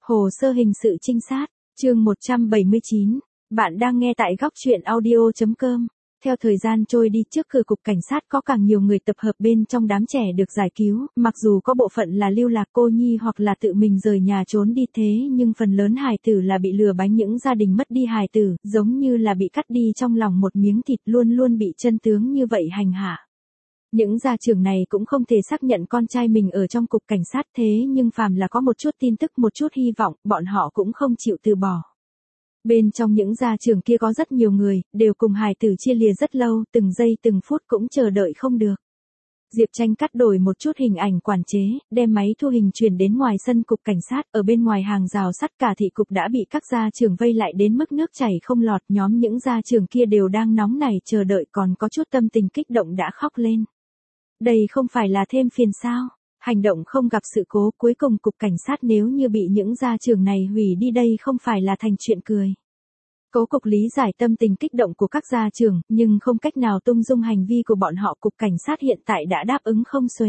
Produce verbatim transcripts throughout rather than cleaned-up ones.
Hồ sơ hình sự trinh sát, chương một trăm bảy mươi chín. Bạn đang nghe tại góc truyện audio chấm com. Theo thời gian trôi đi, trước cửa cục cảnh sát có càng nhiều người tập hợp bên trong đám trẻ được giải cứu, mặc dù có bộ phận là lưu lạc cô nhi hoặc là tự mình rời nhà trốn đi, thế nhưng phần lớn hài tử là bị lừa bánh, những gia đình mất đi hài tử, giống như là bị cắt đi trong lòng một miếng thịt, luôn luôn bị chân tướng như vậy hành hạ. Những gia trưởng này cũng không thể xác nhận con trai mình ở trong cục cảnh sát, thế nhưng phàm là có một chút tin tức, một chút hy vọng, bọn họ cũng không chịu từ bỏ. Bên trong những gia trưởng kia có rất nhiều người, đều cùng hài tử chia lìa rất lâu, từng giây từng phút cũng chờ đợi không được. Diệp Tranh cắt đổi một chút hình ảnh quản chế, đem máy thu hình chuyển đến ngoài sân cục cảnh sát, ở bên ngoài hàng rào sắt cả thị cục đã bị các gia trưởng vây lại đến mức nước chảy không lọt, nhóm những gia trưởng kia đều đang nóng nảy chờ đợi, còn có chút tâm tình kích động đã khóc lên. Đây không phải là thêm phiền sao? Hành động không gặp sự cố, cuối cùng cục cảnh sát nếu như bị những gia trưởng này hủy đi, đây không phải là thành chuyện cười. Cố cục lý giải tâm tình kích động của các gia trưởng, nhưng không cách nào tung dung hành vi của bọn họ. Cục cảnh sát hiện tại đã đáp ứng không xuể.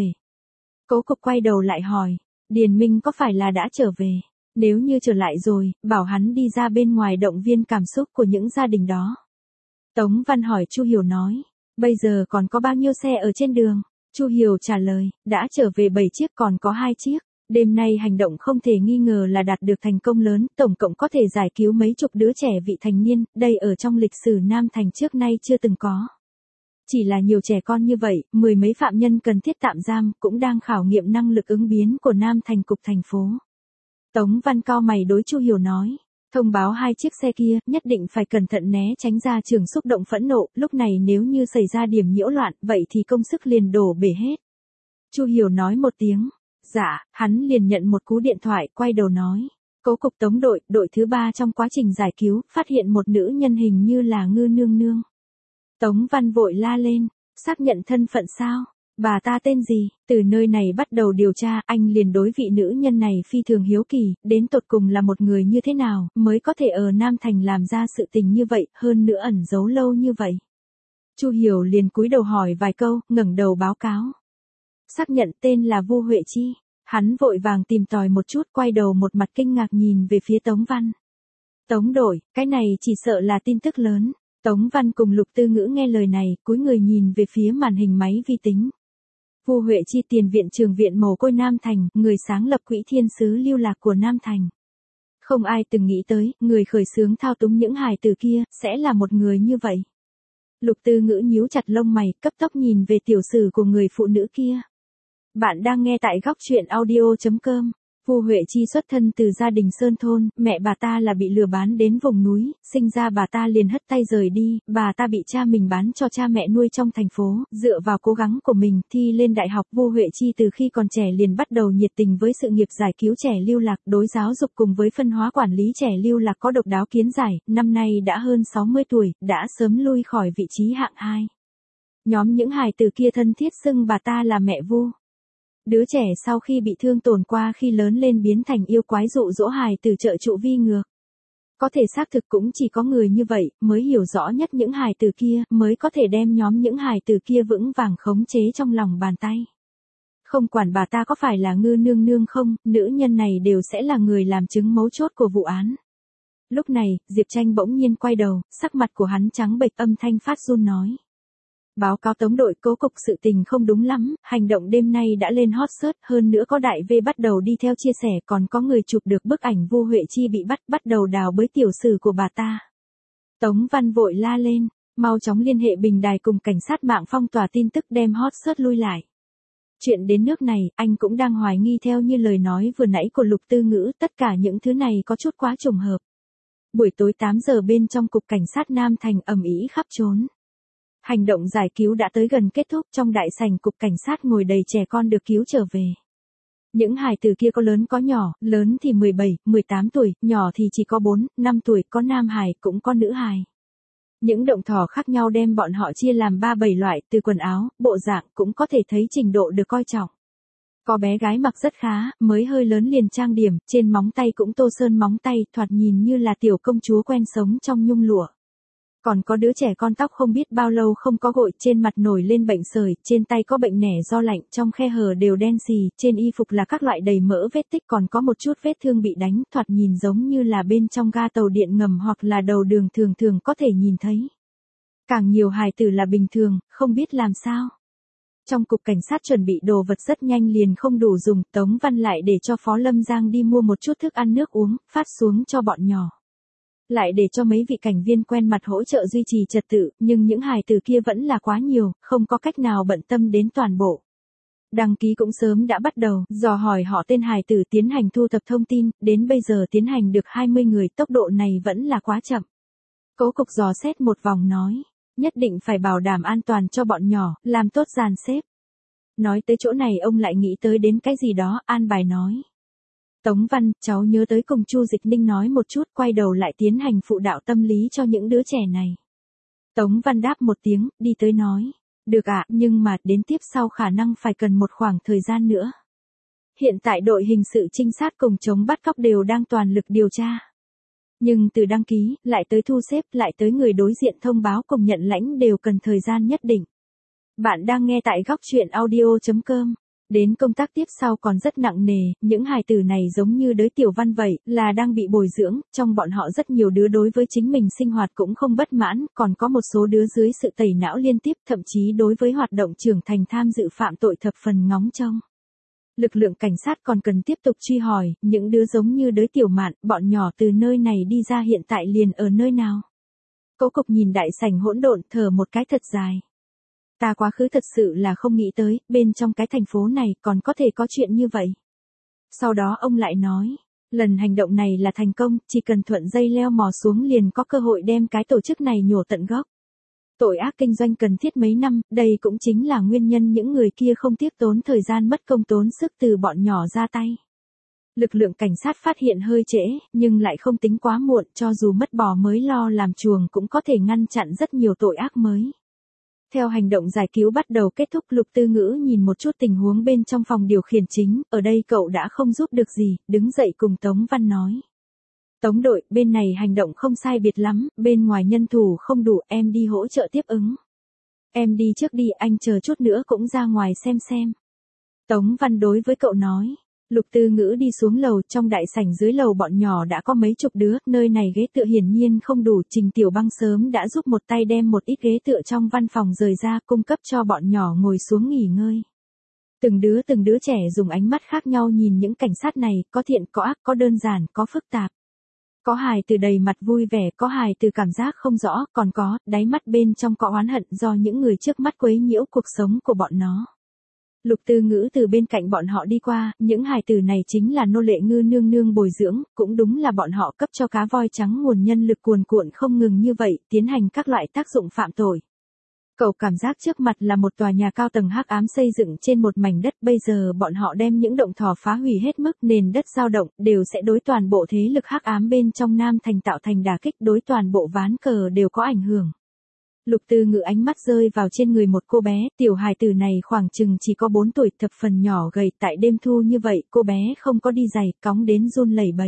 Cố cục quay đầu lại hỏi, Điền Minh có phải là đã trở về? Nếu như trở lại rồi, bảo hắn đi ra bên ngoài động viên cảm xúc của những gia đình đó. Tống Văn hỏi. Chu Hiểu nói, bây giờ còn có bao nhiêu xe ở trên đường? Chu Hiểu trả lời, đã trở về bảy chiếc, còn có hai chiếc. Đêm nay hành động không thể nghi ngờ là đạt được thành công lớn, tổng cộng có thể giải cứu mấy chục đứa trẻ vị thành niên, đây ở trong lịch sử Nam Thành trước nay chưa từng có. Chỉ là nhiều trẻ con như vậy, mười mấy phạm nhân cần thiết tạm giam, cũng đang khảo nghiệm năng lực ứng biến của Nam Thành cục thành phố. Tống Văn cau mày đối Chu Hiểu nói, thông báo hai chiếc xe kia, nhất định phải cẩn thận né tránh gia trưởng xúc động phẫn nộ, lúc này nếu như xảy ra điểm nhiễu loạn, vậy thì công sức liền đổ bể hết. Chu Hiểu nói một tiếng, dạ, hắn liền nhận một cú điện thoại, quay đầu nói, Cố cục Tống đội, đội thứ ba trong quá trình giải cứu, phát hiện một nữ nhân hình như là Ngư Nương Nương. Tống Văn vội la lên, xác nhận thân phận sao? Bà ta tên gì? Từ nơi này bắt đầu điều tra, anh liền đối vị nữ nhân này phi thường hiếu kỳ, đến tột cùng là một người như thế nào, mới có thể ở Nam Thành làm ra sự tình như vậy, hơn nữa ẩn giấu lâu như vậy. Chu Hiểu liền cúi đầu hỏi vài câu, ngẩng đầu báo cáo. Xác nhận tên là Vu Huệ Chi. Hắn vội vàng tìm tòi một chút, quay đầu một mặt kinh ngạc nhìn về phía Tống Văn. Tống đội, cái này chỉ sợ là tin tức lớn. Tống Văn cùng Lục Tư Ngữ nghe lời này, cúi người nhìn về phía màn hình máy vi tính. Vu Huệ Chi, tiền viện trường viện mồ côi Nam Thành, người sáng lập quỹ thiên sứ lưu lạc của Nam Thành. Không ai từng nghĩ tới, người khởi xướng thao túng những hài tử kia, sẽ là một người như vậy. Lục Tư Ngữ nhíu chặt lông mày, cấp tốc nhìn về tiểu sử của người phụ nữ kia. Bạn đang nghe tại góc truyện audio chấm com. Vu Huệ Chi xuất thân từ gia đình sơn thôn, mẹ bà ta là bị lừa bán đến vùng núi, sinh ra bà ta liền hất tay rời đi, bà ta bị cha mình bán cho cha mẹ nuôi trong thành phố, dựa vào cố gắng của mình thi lên đại học. Vu Huệ Chi từ khi còn trẻ liền bắt đầu nhiệt tình với sự nghiệp giải cứu trẻ lưu lạc, đối giáo dục cùng với phân hóa quản lý trẻ lưu lạc có độc đáo kiến giải, năm nay đã hơn sáu mươi tuổi, đã sớm lui khỏi vị trí hạng hai. Nhóm những hài tử kia thân thiết xưng bà ta là mẹ Vu. Đứa trẻ sau khi bị thương tổn qua khi lớn lên biến thành yêu quái dụ dỗ hài tử trợ trụ vi ngược. Có thể xác thực cũng chỉ có người như vậy mới hiểu rõ nhất những hài tử kia, mới có thể đem nhóm những hài tử kia vững vàng khống chế trong lòng bàn tay. Không quản bà ta có phải là Ngư Nương Nương không, nữ nhân này đều sẽ là người làm chứng mấu chốt của vụ án. Lúc này, Diệp Tranh bỗng nhiên quay đầu, sắc mặt của hắn trắng bệch, âm thanh phát run nói. Báo cáo Tống đội, cố cục sự tình không đúng lắm, hành động đêm nay đã lên hot search, hơn nữa có đại V bắt đầu đi theo chia sẻ, còn có người chụp được bức ảnh Vu Huệ Chi bị bắt, bắt đầu đào bới tiểu sử của bà ta. Tống Văn vội la lên, mau chóng liên hệ bình đài cùng cảnh sát mạng phong tỏa tin tức, đem hot search lui lại. Chuyện đến nước này, anh cũng đang hoài nghi theo như lời nói vừa nãy của Lục Tư Ngữ, tất cả những thứ này có chút quá trùng hợp. Buổi tối tám giờ bên trong cục cảnh sát Nam Thành ầm ĩ khắp trốn. Hành động giải cứu đã tới gần kết thúc, trong đại sảnh cục cảnh sát ngồi đầy trẻ con được cứu trở về. Những hài tử kia có lớn có nhỏ, lớn thì mười bảy, mười tám tuổi, nhỏ thì chỉ có bốn, năm tuổi, có nam hài cũng có nữ hài. Những động thỏ khác nhau đem bọn họ chia làm ba bảy loại, từ quần áo, bộ dạng cũng có thể thấy trình độ được coi trọng. Có bé gái mặc rất khá, mới hơi lớn liền trang điểm, trên móng tay cũng tô sơn móng tay, thoạt nhìn như là tiểu công chúa quen sống trong nhung lụa. Còn có đứa trẻ con tóc không biết bao lâu không có gội, trên mặt nổi lên bệnh sởi, trên tay có bệnh nẻ do lạnh, trong khe hở đều đen xì, trên y phục là các loại đầy mỡ vết tích, còn có một chút vết thương bị đánh, thoạt nhìn giống như là bên trong ga tàu điện ngầm hoặc là đầu đường thường thường có thể nhìn thấy. Càng nhiều hài tử là bình thường, không biết làm sao. Trong cục cảnh sát chuẩn bị đồ vật rất nhanh liền không đủ dùng, Tống Văn lại để cho Phó Lâm Giang đi mua một chút thức ăn nước uống, phát xuống cho bọn nhỏ. Lại để cho mấy vị cảnh viên quen mặt hỗ trợ duy trì trật tự, nhưng những hài tử kia vẫn là quá nhiều, không có cách nào bận tâm đến toàn bộ. Đăng ký cũng sớm đã bắt đầu, dò hỏi họ tên hài tử, tiến hành thu thập thông tin, đến bây giờ tiến hành được hai mươi người, tốc độ này vẫn là quá chậm. Cố cục dò xét một vòng nói, nhất định phải bảo đảm an toàn cho bọn nhỏ, làm tốt dàn xếp. Nói tới chỗ này ông lại nghĩ tới đến cái gì đó, an bài nói. Tống Văn, cháu nhớ tới cùng Chu Dịch Ninh nói một chút, quay đầu lại tiến hành phụ đạo tâm lý cho những đứa trẻ này. Tống Văn đáp một tiếng, đi tới nói. Được ạ, nhưng mà đến tiếp sau khả năng phải cần một khoảng thời gian nữa. Hiện tại đội hình sự trinh sát cùng chống bắt cóc đều đang toàn lực điều tra. Nhưng từ đăng ký, lại tới thu xếp, lại tới người đối diện thông báo cùng nhận lãnh đều cần thời gian nhất định. Bạn đang nghe tại góc truyện audio chấm com. Đến công tác tiếp sau còn rất nặng nề, những hài tử này giống như đứa tiểu văn vậy, là đang bị bồi dưỡng, trong bọn họ rất nhiều đứa đối với chính mình sinh hoạt cũng không bất mãn, còn có một số đứa dưới sự tẩy não liên tiếp, thậm chí đối với hoạt động trưởng thành tham dự phạm tội thập phần ngóng trông. Lực lượng cảnh sát còn cần tiếp tục truy hỏi, những đứa giống như đứa tiểu Mạn, bọn nhỏ từ nơi này đi ra hiện tại liền ở nơi nào. Cố cục nhìn đại sảnh hỗn độn, thở một cái thật dài. Ta quá khứ thật sự là không nghĩ tới, bên trong cái thành phố này còn có thể có chuyện như vậy. Sau đó ông lại nói, lần hành động này là thành công, chỉ cần thuận dây leo mò xuống liền có cơ hội đem cái tổ chức này nhổ tận gốc. Tội ác kinh doanh cần thiết mấy năm, đây cũng chính là nguyên nhân những người kia không tiếc tốn thời gian mất công tốn sức từ bọn nhỏ ra tay. Lực lượng cảnh sát phát hiện hơi trễ, nhưng lại không tính quá muộn, cho dù mất bò mới lo làm chuồng cũng có thể ngăn chặn rất nhiều tội ác mới. Theo hành động giải cứu bắt đầu kết thúc, Lục Tư Ngữ nhìn một chút tình huống bên trong phòng điều khiển chính, ở đây cậu đã không giúp được gì, đứng dậy cùng Tống Văn nói. Tống đội, bên này hành động không sai biệt lắm, bên ngoài nhân thủ không đủ, em đi hỗ trợ tiếp ứng. Em đi trước đi, anh chờ chút nữa cũng ra ngoài xem xem. Tống Văn đối với cậu nói. Lục Tư Ngữ đi xuống lầu, trong đại sảnh dưới lầu bọn nhỏ đã có mấy chục đứa, nơi này ghế tựa hiển nhiên không đủ, Trình Tiểu Băng sớm đã giúp một tay đem một ít ghế tựa trong văn phòng rời ra, cung cấp cho bọn nhỏ ngồi xuống nghỉ ngơi. Từng đứa từng đứa trẻ dùng ánh mắt khác nhau nhìn những cảnh sát này, có thiện có ác, có đơn giản, có phức tạp. Có hài từ đầy mặt vui vẻ, có hài từ cảm giác không rõ, còn có, đáy mắt bên trong có oán hận do những người trước mắt quấy nhiễu cuộc sống của bọn nó. Lục Tư Ngữ từ bên cạnh bọn họ đi qua, những hài tử này chính là nô lệ Ngư nương nương bồi dưỡng, cũng đúng là bọn họ cấp cho cá voi trắng nguồn nhân lực cuồn cuộn không ngừng như vậy, tiến hành các loại tác dụng phạm tội. Cậu cảm giác trước mặt là một tòa nhà cao tầng hắc ám xây dựng trên một mảnh đất, bây giờ bọn họ đem những động thò phá hủy hết mức, nền đất dao động, đều sẽ đối toàn bộ thế lực hắc ám bên trong Nam Thành tạo thành đả kích, đối toàn bộ ván cờ đều có ảnh hưởng. Lục Tư Ngữ ánh mắt rơi vào trên người một cô bé, tiểu hài tử này khoảng chừng chỉ có bốn tuổi, thập phần nhỏ gầy, tại đêm thu như vậy, cô bé không có đi giày, cóng đến run lẩy bẩy.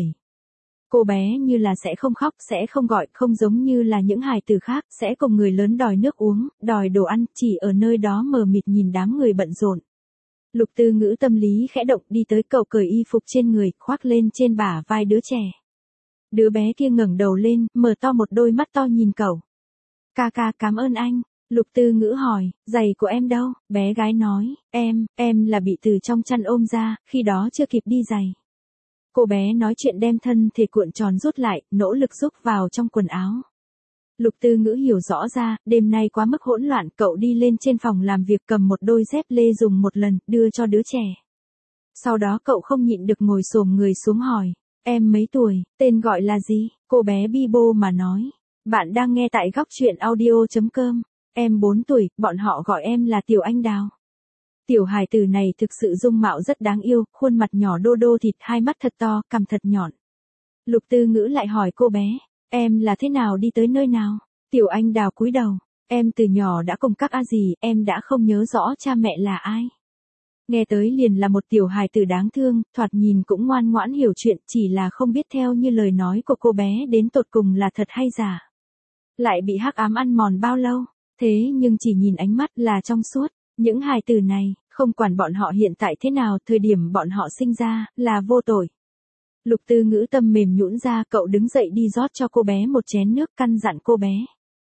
Cô bé như là sẽ không khóc, sẽ không gọi, không giống như là những hài tử khác, sẽ cùng người lớn đòi nước uống, đòi đồ ăn, chỉ ở nơi đó mờ mịt nhìn đám người bận rộn. Lục Tư Ngữ tâm lý khẽ động, đi tới cậu cởi y phục trên người, khoác lên trên bả vai đứa trẻ. Đứa bé kia ngẩng đầu lên, mở to một đôi mắt to nhìn cậu. Ca ca, cảm ơn anh. Lục Tư Ngữ hỏi, giày của em đâu? Bé gái nói, em, em là bị từ trong chăn ôm ra, khi đó chưa kịp đi giày. Cô bé nói chuyện đem thân thể cuộn tròn rút lại, nỗ lực rúc vào trong quần áo. Lục Tư Ngữ hiểu rõ ra, đêm nay quá mức hỗn loạn, cậu đi lên trên phòng làm việc cầm một đôi dép lê dùng một lần, đưa cho đứa trẻ. Sau đó cậu không nhịn được ngồi xổm người xuống hỏi, em mấy tuổi, tên gọi là gì? Cô bé bi bô mà nói. Bạn đang nghe tại góc truyện audio chấm com. Em bốn tuổi, bọn họ gọi em là Tiểu Anh Đào. Tiểu hài tử này thực sự dung mạo rất đáng yêu, khuôn mặt nhỏ đô đô thịt, hai mắt thật to, cằm thật nhọn. Lục Tư Ngữ lại hỏi cô bé, em là thế nào đi tới nơi nào? Tiểu Anh Đào cúi đầu, em từ nhỏ đã cùng các a dì, em đã không nhớ rõ cha mẹ là ai. Nghe tới liền là một tiểu hài tử đáng thương, thoạt nhìn cũng ngoan ngoãn hiểu chuyện, chỉ là không biết theo như lời nói của cô bé đến tột cùng là thật hay giả. Lại bị hắc ám ăn mòn bao lâu, thế nhưng chỉ nhìn ánh mắt là trong suốt, những hài tử này, không quản bọn họ hiện tại thế nào, thời điểm bọn họ sinh ra, là vô tội. Lục Tư Ngữ tâm mềm nhũn ra, cậu đứng dậy đi rót cho cô bé một chén nước, căn dặn cô bé.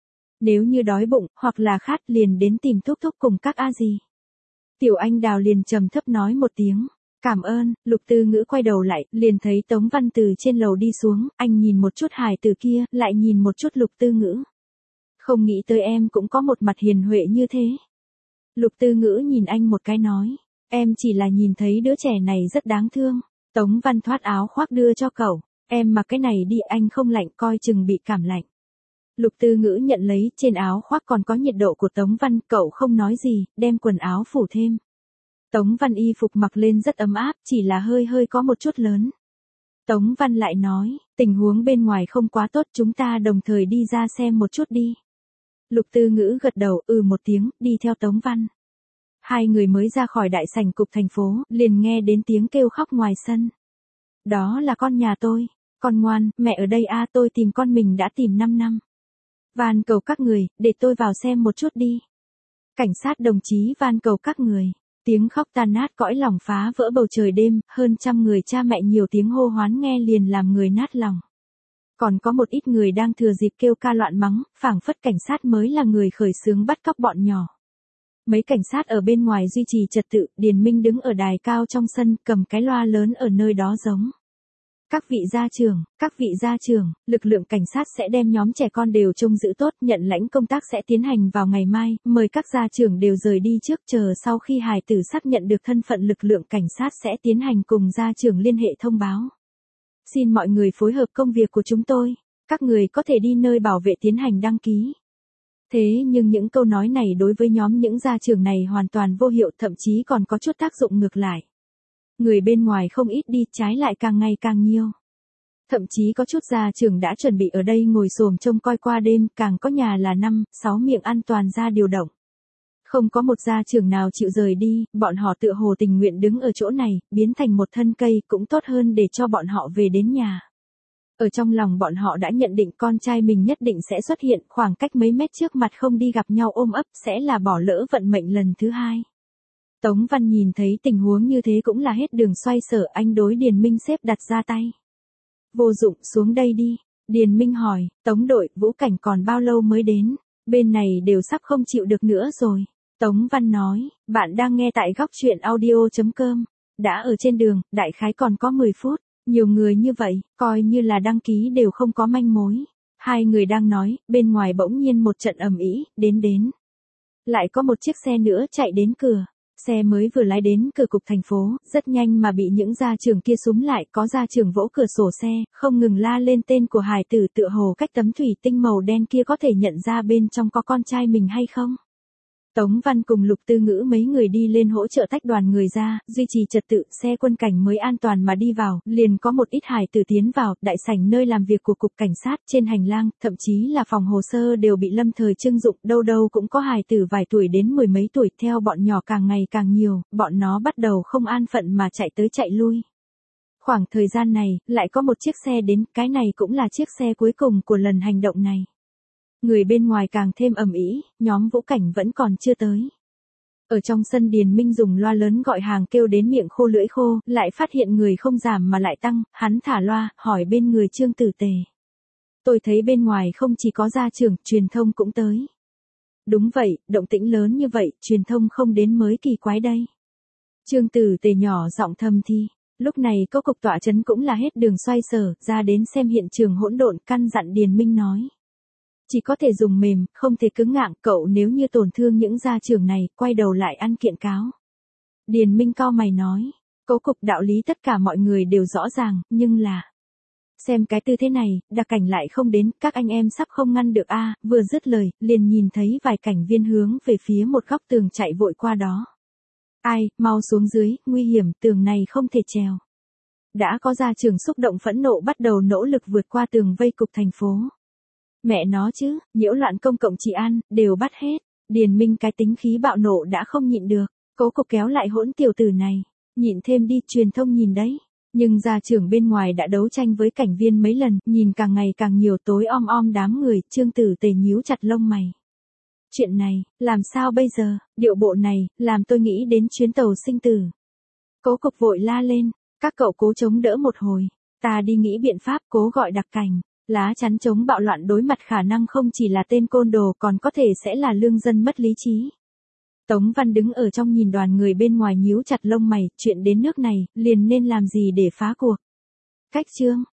Nếu như đói bụng, hoặc là khát liền đến tìm thúc thúc cùng các a dì. Tiểu Anh Đào liền trầm thấp nói một tiếng. Cảm ơn. Lục Tư Ngữ quay đầu lại, liền thấy Tống Văn từ trên lầu đi xuống, anh nhìn một chút hài tử kia, lại nhìn một chút Lục Tư Ngữ. Không nghĩ tới em cũng có một mặt hiền huệ như thế. Lục Tư Ngữ nhìn anh một cái nói, em chỉ là nhìn thấy đứa trẻ này rất đáng thương. Tống Văn thoát áo khoác đưa cho cậu, em mặc cái này đi, anh không lạnh, coi chừng bị cảm lạnh. Lục Tư Ngữ nhận lấy, trên áo khoác còn có nhiệt độ của Tống Văn, cậu không nói gì, đem quần áo phủ thêm. Tống Văn y phục mặc lên rất ấm áp, chỉ là hơi hơi có một chút lớn. Tống Văn lại nói, tình huống bên ngoài không quá tốt, chúng ta đồng thời đi ra xem một chút đi. Lục Tư Ngữ gật đầu, ừ một tiếng, đi theo Tống Văn. Hai người mới ra khỏi đại sảnh cục thành phố, liền nghe đến tiếng kêu khóc ngoài sân. Đó là con nhà tôi, con ngoan, mẹ ở đây a, tôi tìm con mình đã tìm năm năm. Van cầu các người, để tôi vào xem một chút đi. Cảnh sát đồng chí van cầu các người. Tiếng khóc tan nát cõi lòng, phá vỡ bầu trời đêm, hơn trăm người cha mẹ nhiều tiếng hô hoán nghe liền làm người nát lòng. Còn có một ít người đang thừa dịp kêu ca loạn mắng, phảng phất cảnh sát mới là người khởi xướng bắt cóc bọn nhỏ. Mấy cảnh sát ở bên ngoài duy trì trật tự, Điền Minh đứng ở đài cao trong sân, cầm cái loa lớn ở nơi đó giống. Các vị gia trưởng, các vị gia trưởng, lực lượng cảnh sát sẽ đem nhóm trẻ con đều trông giữ tốt, nhận lãnh công tác sẽ tiến hành vào ngày mai, mời các gia trưởng đều rời đi trước, chờ sau khi hài tử xác nhận được thân phận, lực lượng cảnh sát sẽ tiến hành cùng gia trưởng liên hệ thông báo. Xin mọi người phối hợp công việc của chúng tôi, các người có thể đi nơi bảo vệ tiến hành đăng ký. Thế nhưng những câu nói này đối với nhóm những gia trưởng này hoàn toàn vô hiệu, thậm chí còn có chút tác dụng ngược lại. Người bên ngoài không ít đi, trái lại càng ngày càng nhiều. Thậm chí có chút gia trưởng đã chuẩn bị ở đây ngồi xổm trông coi qua đêm, càng có nhà là năm, sáu miệng ăn toàn ra điều động. Không có một gia trưởng nào chịu rời đi, bọn họ tựa hồ tình nguyện đứng ở chỗ này, biến thành một thân cây cũng tốt hơn để cho bọn họ về đến nhà. Ở trong lòng bọn họ đã nhận định con trai mình nhất định sẽ xuất hiện, khoảng cách mấy mét trước mặt không đi gặp nhau ôm ấp sẽ là bỏ lỡ vận mệnh lần thứ hai. Tống Văn nhìn thấy tình huống như thế cũng là hết đường xoay sở, anh đối Điền Minh xếp đặt ra tay. Vô dụng, xuống đây đi. Điền Minh hỏi, Tống đội, Vũ Cảnh còn bao lâu mới đến? Bên này đều sắp không chịu được nữa rồi. Tống Văn nói, bạn đang nghe tại góc truyện audio chấm com. Đã ở trên đường, đại khái còn có mười phút. Nhiều người như vậy, coi như là đăng ký đều không có manh mối. Hai người đang nói, bên ngoài bỗng nhiên một trận ầm ĩ, đến đến. Lại có một chiếc xe nữa chạy đến cửa. Xe mới vừa lái đến cửa cục thành phố, rất nhanh mà bị những gia trưởng kia súm lại, có gia trưởng vỗ cửa sổ xe, không ngừng la lên tên của hài tử, tựa hồ cách tấm thủy tinh màu đen kia có thể nhận ra bên trong có con trai mình hay không. Tống Văn cùng Lục Tư Ngữ mấy người đi lên hỗ trợ tách đoàn người ra, duy trì trật tự, xe quân cảnh mới an toàn mà đi vào, liền có một ít hài tử tiến vào, đại sảnh nơi làm việc của cục cảnh sát, trên hành lang, thậm chí là phòng hồ sơ đều bị lâm thời trưng dụng, đâu đâu cũng có hài tử vài tuổi đến mười mấy tuổi, theo bọn nhỏ càng ngày càng nhiều, bọn nó bắt đầu không an phận mà chạy tới chạy lui. Khoảng thời gian này, lại có một chiếc xe đến, cái này cũng là chiếc xe cuối cùng của lần hành động này. Người bên ngoài càng thêm ầm ĩ, nhóm Vũ Cảnh vẫn còn chưa tới. Ở trong sân Điền Minh dùng loa lớn gọi hàng kêu đến miệng khô lưỡi khô, lại phát hiện người không giảm mà lại tăng, hắn thả loa, hỏi bên người Trương Tử Tề. Tôi thấy bên ngoài không chỉ có gia trưởng, truyền thông cũng tới. Đúng vậy, động tĩnh lớn như vậy, truyền thông không đến mới kỳ quái đây. Trương Tử Tề nhỏ giọng thầm thì. Lúc này có cục tọa trấn cũng là hết đường xoay sở, ra đến xem hiện trường hỗn độn, căn dặn Điền Minh nói. Chỉ có thể dùng mềm, không thể cứng ngạng, cậu nếu như tổn thương những gia trưởng này, quay đầu lại ăn kiện cáo. Điền Minh cau mày nói, cấu cục đạo lý tất cả mọi người đều rõ ràng, nhưng là... Xem cái tư thế này, đặc cảnh lại không đến, các anh em sắp không ngăn được a. Vừa dứt lời, liền nhìn thấy vài cảnh viên hướng về phía một góc tường chạy vội qua đó. Ai, mau xuống dưới, nguy hiểm, tường này không thể trèo. Đã có gia trưởng xúc động phẫn nộ bắt đầu nỗ lực vượt qua tường vây cục thành phố. Mẹ nó chứ, nhiễu loạn công cộng trị an, đều bắt hết. Điền Minh cái tính khí bạo nộ đã không nhịn được, cố cục kéo lại hỗn tiểu tử này. Nhịn thêm đi, truyền thông nhìn đấy. Nhưng gia trưởng bên ngoài đã đấu tranh với cảnh viên mấy lần, nhìn càng ngày càng nhiều tối om om đám người, Trương Tử Tề nhíu chặt lông mày. Chuyện này, làm sao bây giờ, điệu bộ này, làm tôi nghĩ đến chuyến tàu sinh tử. Cố Cục vội la lên, các cậu cố chống đỡ một hồi, ta đi nghĩ biện pháp, Cố gọi đặc cảnh, lá chắn chống bạo loạn đối mặt khả năng không chỉ là tên côn đồ còn có thể sẽ là lương dân mất lý trí. Tống Văn đứng ở trong nhìn đoàn người bên ngoài nhíu chặt lông mày, chuyện đến nước này, liền nên làm gì để phá cuộc. Cách chương,